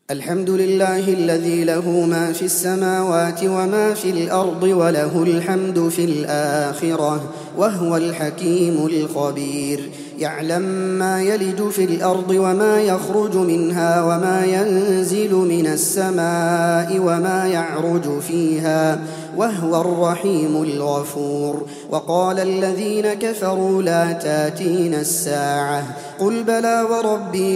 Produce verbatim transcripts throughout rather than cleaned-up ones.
الحمد لله الذي له ما في السماوات وما في الأرض وله الحمد في الآخرة وهو الحكيم الخبير. يعلم ما يلج في الأرض وما يخرج منها وما ينزل من السماء وما يعرج فيها وهو الرحيم الغفور. وقال الذين كفروا لا تاتينا الساعة قل بلى وربي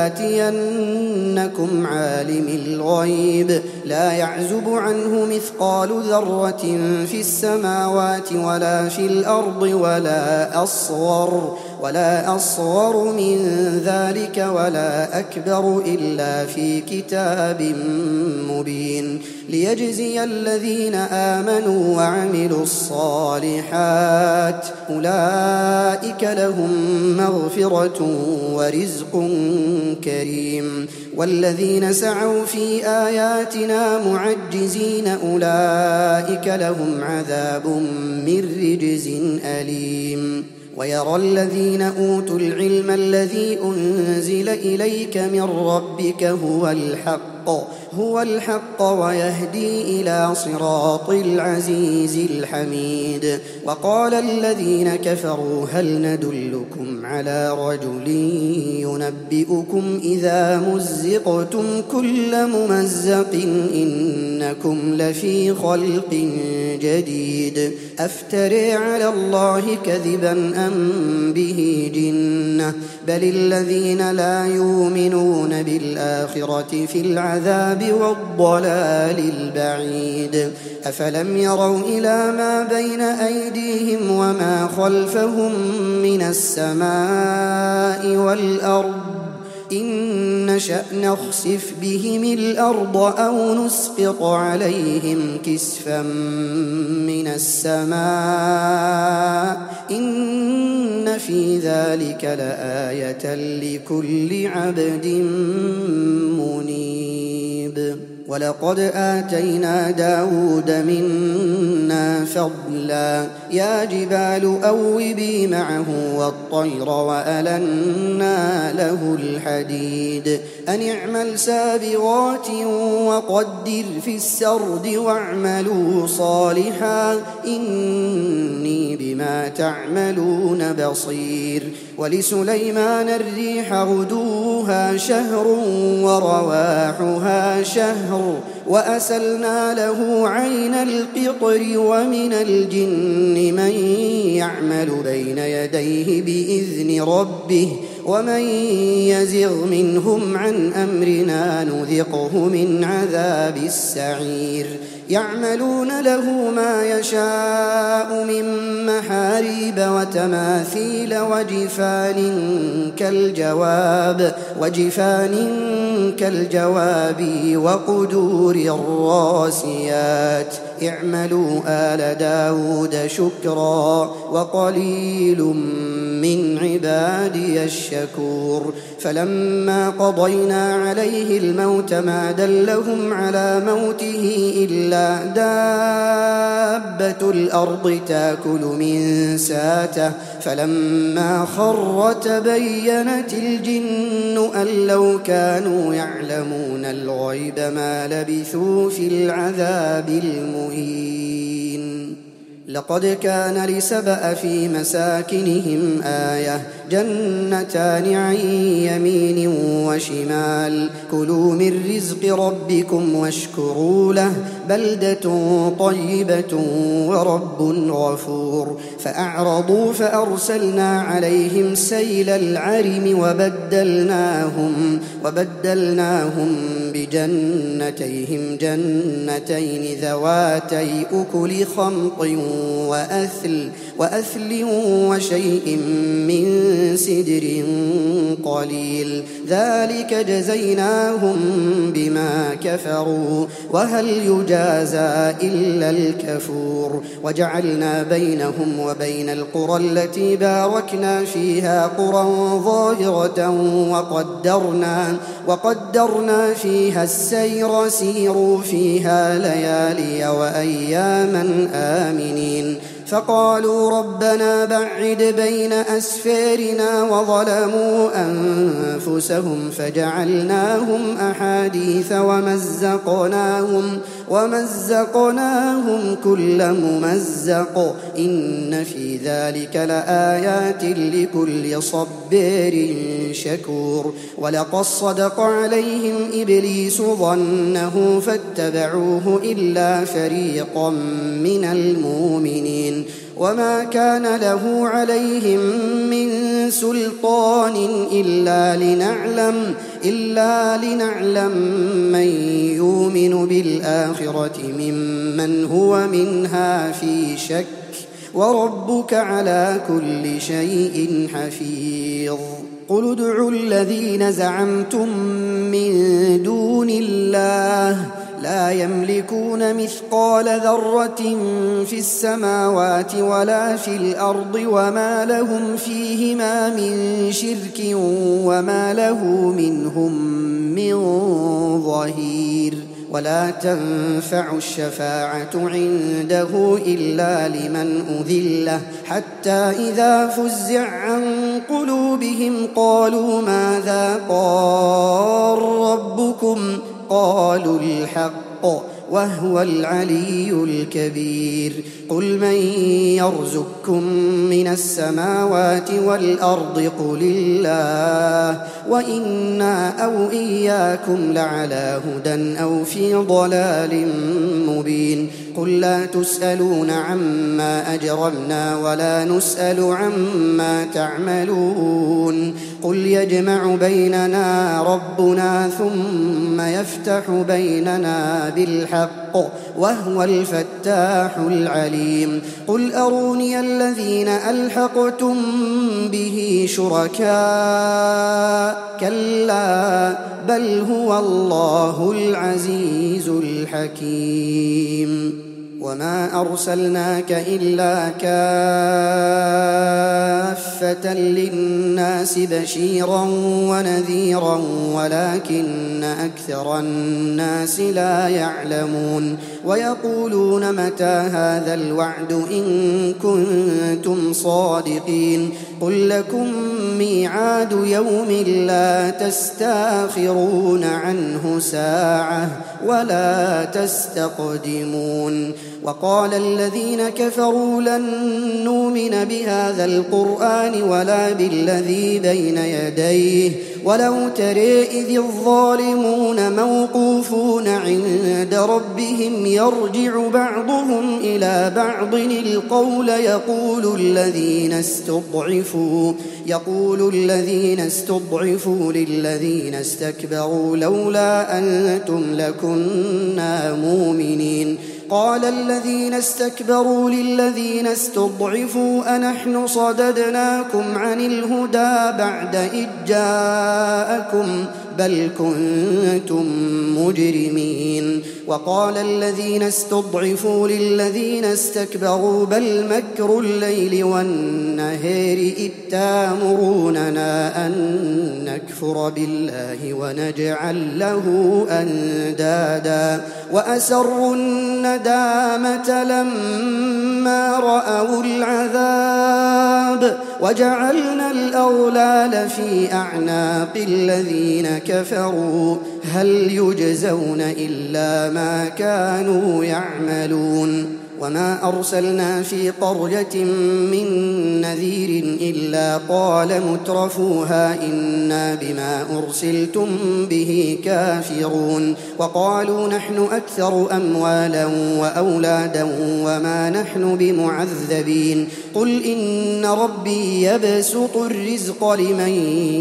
لتاتينكم عالم الغيب لا يعزب عنه مثقال ذرة في السماوات ولا في الأرض ولا أصغر ولا أصغر من ذلك ولا أكبر إلا في كتاب مبين ليجزي الذين آمنوا وعملوا الصالحات أولئك لهم مغفرة ورزق كريم. والذين سعوا في آياتنا معجزين أولئك لهم عذاب من رجز أليم. ويرى الذين أوتوا العلم الذي أنزل إليك من ربك هو الحق هو الحق ويهدي إلى صراط العزيز الحميد. وقال الذين كفروا هل ندلكم على رجل ينبئكم إذا مزقتم كل ممزق إنكم لفي خلق جديد أفتري على الله كذبا أم به جنة بل الذين لا يؤمنون بالآخرة في العذاب والضلال البعيد. أفلم يروا إلى ما بين أيديهم وما خلفهم من السماء والأرض إن نشأ نخسف بهم الأرض أو نسقط عليهم كسفا من السماء إن في ذلك لآية لكل عبد منيب. ولقد آتينا داود منا فضلا يا جبال أوبي معه والطير وألنا له الحديد أن اعمل سابغات وقدر في السرد واعملوا صالحا إني بما تعملون بصير. ولسليمان الريح غدوها شهر ورواحها شهر وأسلنا له عين القطر ومن الجن من يعمل بين يديه بإذن ربه ومن يزغ منهم عن أمرنا نذقه من عذاب السعير. يعملون له ما يشاء من محاريب وتماثيل وجفان كالجواب وجفان كالجواب وقدور الراسيات اعملوا آل داود شكرا وقليل من عبادي الشكور. فلما قضينا عليه الموت ما دلهم على موته إلا دابة الأرض تأكل من ساته فلما خر تبينت الجن أن لو كانوا يعلمون الغيب ما لبثوا في العذاب المهين. لقد كان لسبأ في مساكنهم آية جنتان عن يمين وشمال كلوا من رزق ربكم واشكروا له بلدة طيبة ورب غفور. فأعرضوا فأرسلنا عليهم سيل العرم وبدلناهم وبدلناهم بجنتيهم جنتين ذواتي أكل خمط وأثل وأثل وشيء من سدر قليل ذلك جزيناهم بما كفروا وهل يجازى إلا الكفور. وجعلنا بينهم وبين القرى التي باركنا فيها قرى ظاهرة وقدرنا, وقدرنا فيها السير سيروا فيها ليالي وأياما آمنين فقالوا ربنا بعد بين أسفارنا وظلموا أنفسهم فجعلناهم أحاديث ومزقناهم ومزقناهم كل ممزق إن في ذلك لآيات لكل صبار شكور ولقد صدق عليهم إبليس ظنه فاتبعوه إلا فريقا من المؤمنين وما كان له عليهم من سلطان إلا لنعلم إلا لنعلم من يؤمن بالآخرة ممن هو منها في شك وربك على كل شيء حفيظ قل ادعوا الذين زعمتم من دون الله لا يملكون مثقال ذرة في السماوات ولا في الأرض وما لهم فيهما من شرك وما له منهم من ظهير ولا تنفع الشفاعة عنده إلا لمن أذن له حتى إذا فزع عن قلوبهم قالوا ماذا قال ربكم قالوا الحق وهو العلي الكبير قل من يرزقكم من السماوات والأرض قل الله وإنا أو إياكم لعلى هدى أو في ضلال مبين قل لا تسألون عما أجرمنا ولا نسأل عما تعملون قل يجمع بيننا ربنا ثم يفتح بيننا بالحق وهو الفتاح العليم قل أروني الذين ألحقتم به شركاء كلا بل هو الله العزيز الحكيم وما أرسلناك إلا كافة للناس بشيرا ونذيرا ولكن أكثر الناس لا يعلمون ويقولون متى هذا الوعد إن كنتم صادقين قل لكم ميعاد يوم لا تستأخرون عنه ساعة ولا تستقدمون وقال الذين كفروا لن نؤمن بهذا القرآن ولا بالذي بين يديه ولو ترى إذ الظالمون موقوفون عند ربهم يرجع بعضهم إلى بعض القول يقول الذين استضعفوا يقول الذين استضعفوا للذين استكبروا لولا أنتم لكنا مؤمنين قال الذين استكبروا للذين استضعفوا أنحن صددناكم عن الهدى بعد إذ جاءكم بل كنتم مجرمين وقال الذين استضعفوا للذين استكبروا بل مكر الليل والنهار إذ تأمروننا أن نكفر بالله ونجعل له أندادا وأسروا الندامة لما رأوا العذاب وجعلنا الأغلال في أعناق الذين كفروا هل يجزون إلا ما كانوا يعملون وما أرسلنا في قرية من نذير إلا قال مترفوها إنا بما أرسلتم به كافرون وقالوا نحن أكثر أموالا وأولادا وما نحن بمعذبين قل إن ربي يبسط الرزق لمن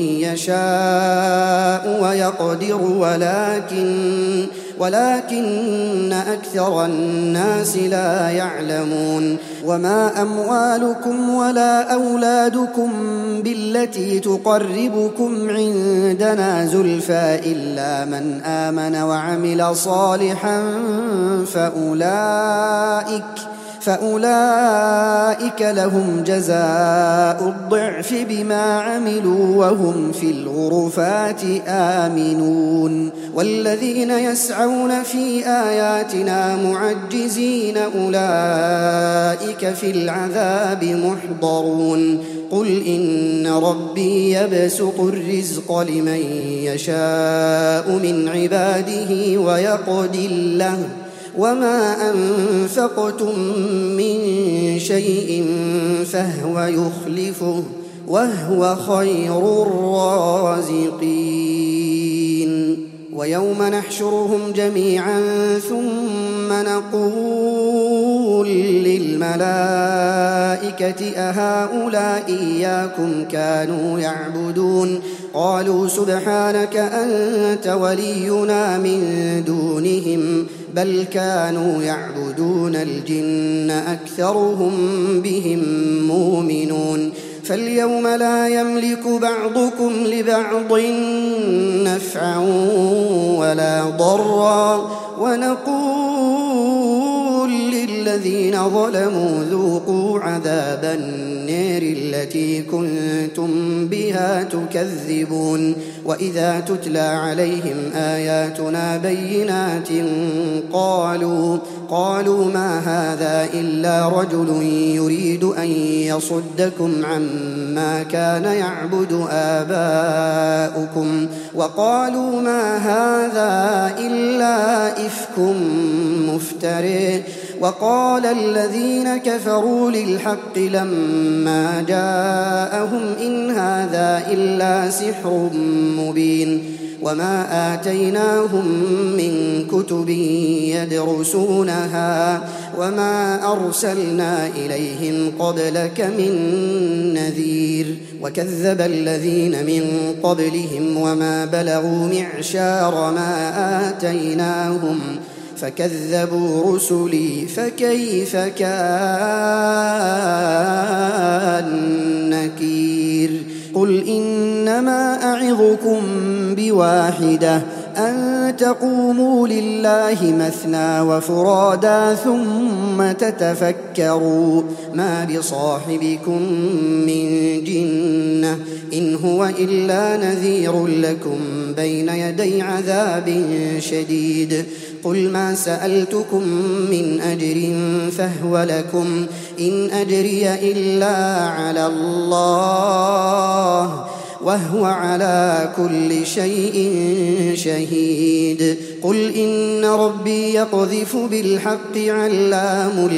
يشاء ويقدر ولكن ولكن أكثر الناس لا يعلمون وما أموالكم ولا أولادكم بالتي تقربكم عندنا زلفى إلا من آمن وعمل صالحا فأولئك فأولئك لهم جزاء الضعف بما عملوا وهم في الغرفات آمنون والذين يسعون في آياتنا معجزين أولئك في العذاب محضرون قل إن ربي يبسط الرزق لمن يشاء من عباده ويقدر له وما أنفقتم من شيء فهو يخلفه وهو خير الرازقين ويوم نحشرهم جميعا ثم نقول للملائكة أهؤلاء إياكم كانوا يعبدون قالوا سبحانك أنت ولينا من دونهم بل كانوا يعبدون الجن أكثرهم بهم مؤمنون فاليوم لا يملك بعضكم لبعض نفعا ولا ضرا ونقول للذين ظلموا ذوقوا عذاب النار التي كنتم بها تكذبون وإذا تتلى عليهم آياتنا بينات قالوا قالوا ما هذا إلا رجل يريد أن يصدكم عما كان يعبد آباؤكم وقالوا ما هذا إلا إفك مفتري وقال الذين كفروا للحق لما جاءهم إن هذا إلا سحر مبين وما آتيناهم من كتب يدرسونها وما أرسلنا إليهم قبلك من نذير وكذب الذين من قبلهم وما بلغوا معشار ما آتيناهم فكذبوا رسلي فكيف كان نكير قل إنما أعظكم بواحدة أن تقوموا لله مثنى وفرادا ثم تتفكروا ما بصاحبكم من جنة إن هو إلا نذير لكم بين يدي عذاب شديد قل ما سألتكم من أجر فهو لكم إن أجري إلا على الله وهو على كل شيء شهيد قل إن ربي يقذف بالحق علام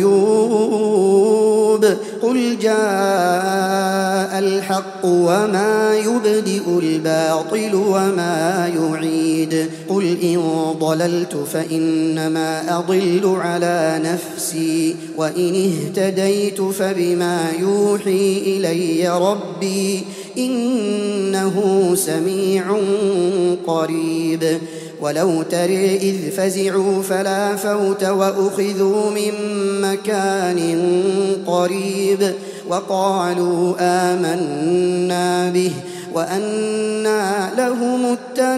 الغيوب قل جاء الحق وما يبدئ الباطل وما يعيد قل إن ضللت فإنما أضل على نفسي وإن اهتديت فبما يوحي إلي ربي إنه سميع قريب ولو ترى إذ فزعوا فلا فوت وأخذوا من مكان قريب وقالوا آمنا به وأنى لهم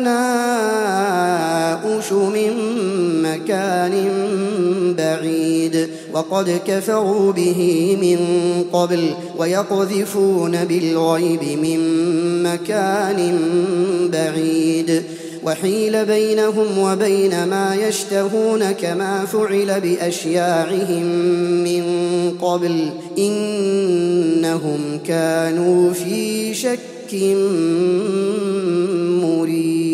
التناؤش من مكان بعيد وقد كفروا به من قبل ويقذفون بالغيب من مكان بعيد وحيل بينهم وبين ما يشتهون كما فعل بأشياعهم من قبل إنهم كانوا في شك مريب.